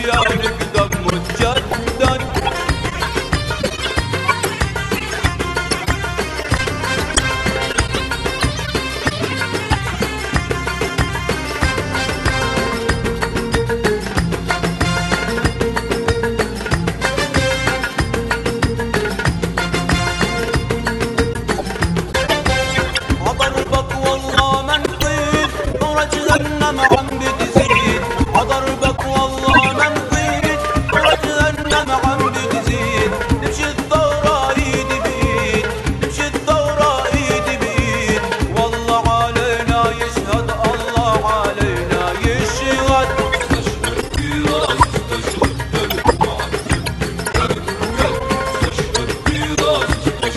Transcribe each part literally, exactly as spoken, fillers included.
شريانك دم مجدد. عضربك والله ما نطير ثورة جهنم عم بتزيد. عضربك والله ما نطير ثورة جهنم عم بتزيد. نمشي الثورة ايد بايد، نمشي الثورة ايد بايد. والله علينا يشهد، الله علينا يشهد. استشهد براس استشهد استشهد براس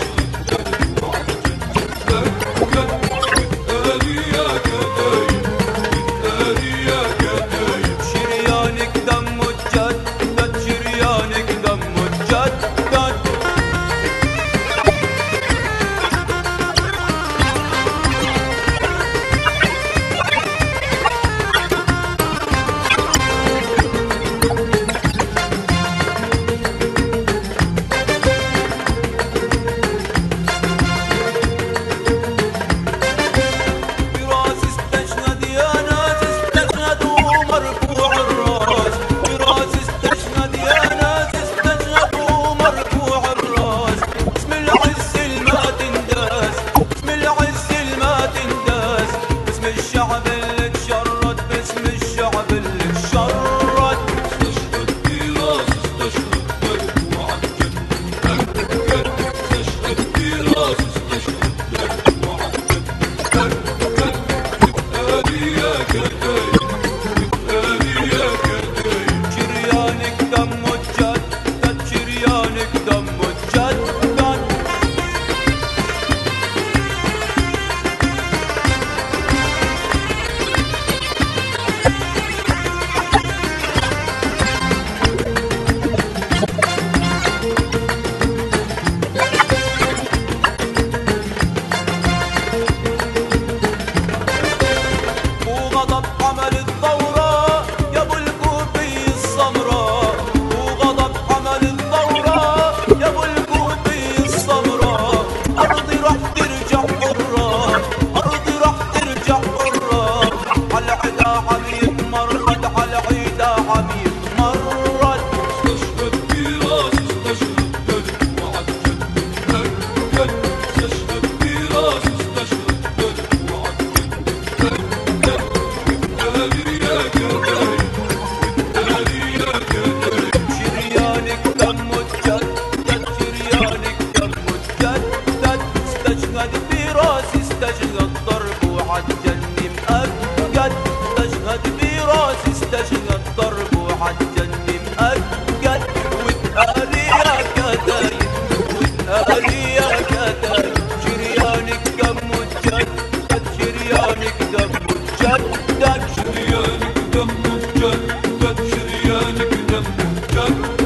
شريانك دم مجدد، شريانك دم مجدد. براس استشهد يا ناس، استشهد ومرفوع الراس. براس استشهد يا ناس، استشهد ومرفوع الراس. اسم العز الما تنداس، اسم العز الما تنداس. باسم الشعب اللي تشرد، باسم الشعب اللي تشرد. استشهد براس استشهد وعجل استشهد براس استشهد وعجل يا كتايب يا كتايب. شريانك دم مجدد، شريانك دم مجدد. وغضب عمل الثورة يا ابو الكوفي السمراء. وغضب عمل الثورة يا ابو الكوفي السمراء. أرضي راح ترجع حرة، أرضي راح ترجع حرة. على عدا عم يتمرد، على عدا عم يتمرد. استشهد براس استشهد وعجل استشهد براس استشهد وعجل يا كتايب يا كتايب. شريانك دم مجدد، شريانك دم مجدد. استشهد براس، استشهد ضرب وعالجني مأكد. استشهد براس، استشهد ضرب وعالجني مأكد. واتقالي يا كتايب، واتقالي يا كتايب. شريانك دم مجدد، شريانك دم مجدد. شريانك دم مجدد شريانك دم مجدد.